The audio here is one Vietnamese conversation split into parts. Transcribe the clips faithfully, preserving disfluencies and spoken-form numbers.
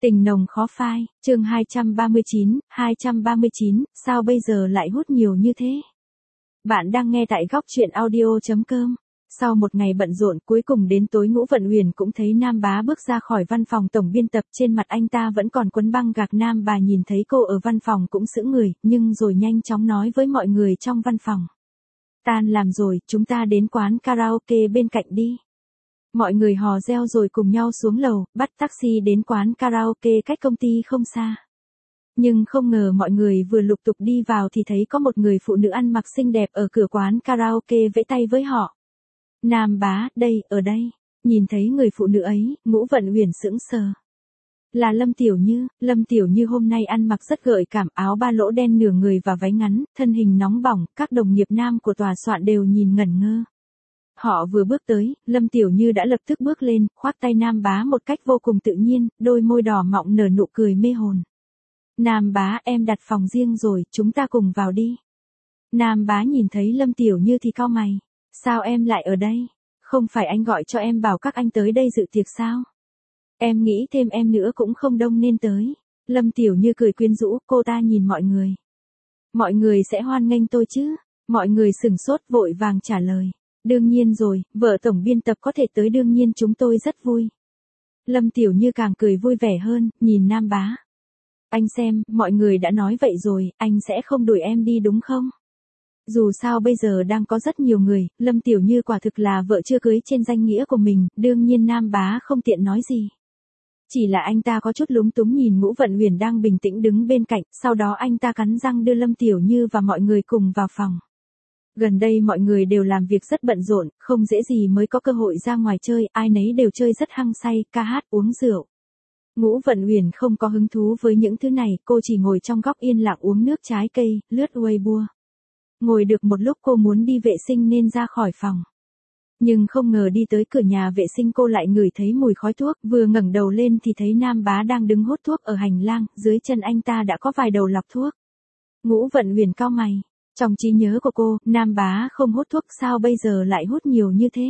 Tình nồng khó phai, chương hai trăm ba mươi chín, hai trăm ba mươi chín, sao bây giờ lại hút nhiều như thế? Bạn đang nghe tại góc truyện audio chấm com. Sau một ngày bận rộn, cuối cùng đến tối Ngũ Vận Huyền cũng thấy Nam Bá bước ra khỏi văn phòng tổng biên tập, trên mặt anh ta vẫn còn quấn băng gạc. Nam Bà nhìn thấy cô ở văn phòng cũng sững người, nhưng rồi nhanh chóng nói với mọi người trong văn phòng. Tan làm rồi, chúng ta đến quán karaoke bên cạnh đi. Mọi người hò reo rồi cùng nhau xuống lầu, bắt taxi đến quán karaoke cách công ty không xa. Nhưng không ngờ mọi người vừa lục tục đi vào thì thấy có một người phụ nữ ăn mặc xinh đẹp ở cửa quán karaoke vẫy tay với họ. Nam Bá, đây, ở đây. Nhìn thấy người phụ nữ ấy, Ngũ Vận Huyền sững sờ. Là Lâm Tiểu Như. Lâm Tiểu Như hôm nay ăn mặc rất gợi cảm, áo ba lỗ đen nửa người và váy ngắn, thân hình nóng bỏng, các đồng nghiệp nam của tòa soạn đều nhìn ngẩn ngơ. Họ vừa bước tới, Lâm Tiểu Như đã lập tức bước lên, khoác tay Nam Bá một cách vô cùng tự nhiên, đôi môi đỏ mọng nở nụ cười mê hồn. Nam Bá, em đặt phòng riêng rồi, chúng ta cùng vào đi. Nam Bá nhìn thấy Lâm Tiểu Như thì cau mày. Sao em lại ở đây? Không phải anh gọi cho em bảo các anh tới đây dự tiệc sao? Em nghĩ thêm em nữa cũng không đông nên tới. Lâm Tiểu Như cười quyến rũ, cô ta nhìn mọi người. Mọi người sẽ hoan nghênh tôi chứ? Mọi người sửng sốt vội vàng trả lời. Đương nhiên rồi, vợ tổng biên tập có thể tới, đương nhiên chúng tôi rất vui. Lâm Tiểu Như càng cười vui vẻ hơn, nhìn Nam Bá. Anh xem, mọi người đã nói vậy rồi, anh sẽ không đuổi em đi đúng không? Dù sao bây giờ đang có rất nhiều người, Lâm Tiểu Như quả thực là vợ chưa cưới trên danh nghĩa của mình, đương nhiên Nam Bá không tiện nói gì. Chỉ là anh ta có chút lúng túng nhìn Ngũ Vận Huyền đang bình tĩnh đứng bên cạnh, sau đó anh ta cắn răng đưa Lâm Tiểu Như và mọi người cùng vào phòng. Gần đây mọi người đều làm việc rất bận rộn, không dễ gì mới có cơ hội ra ngoài chơi, ai nấy đều chơi rất hăng say, ca hát, uống rượu. Ngũ Vận Huyền không có hứng thú với những thứ này, cô chỉ ngồi trong góc yên lặng uống nước trái cây, lướt Weibo. Ngồi được một lúc cô muốn đi vệ sinh nên ra khỏi phòng. Nhưng không ngờ đi tới cửa nhà vệ sinh cô lại ngửi thấy mùi khói thuốc, vừa ngẩng đầu lên thì thấy Nam Bá đang đứng hút thuốc ở hành lang, dưới chân anh ta đã có vài đầu lọc thuốc. Ngũ Vận Huyền cau mày. Trong trí nhớ của cô, Nam Bá không hút thuốc, sao bây giờ lại hút nhiều như thế?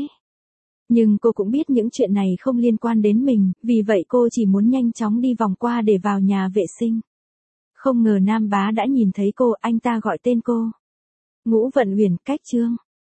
Nhưng cô cũng biết những chuyện này không liên quan đến mình, vì vậy cô chỉ muốn nhanh chóng đi vòng qua để vào nhà vệ sinh. Không ngờ Nam Bá đã nhìn thấy cô, anh ta gọi tên cô. Ngũ Vận Huyền, cách Trương.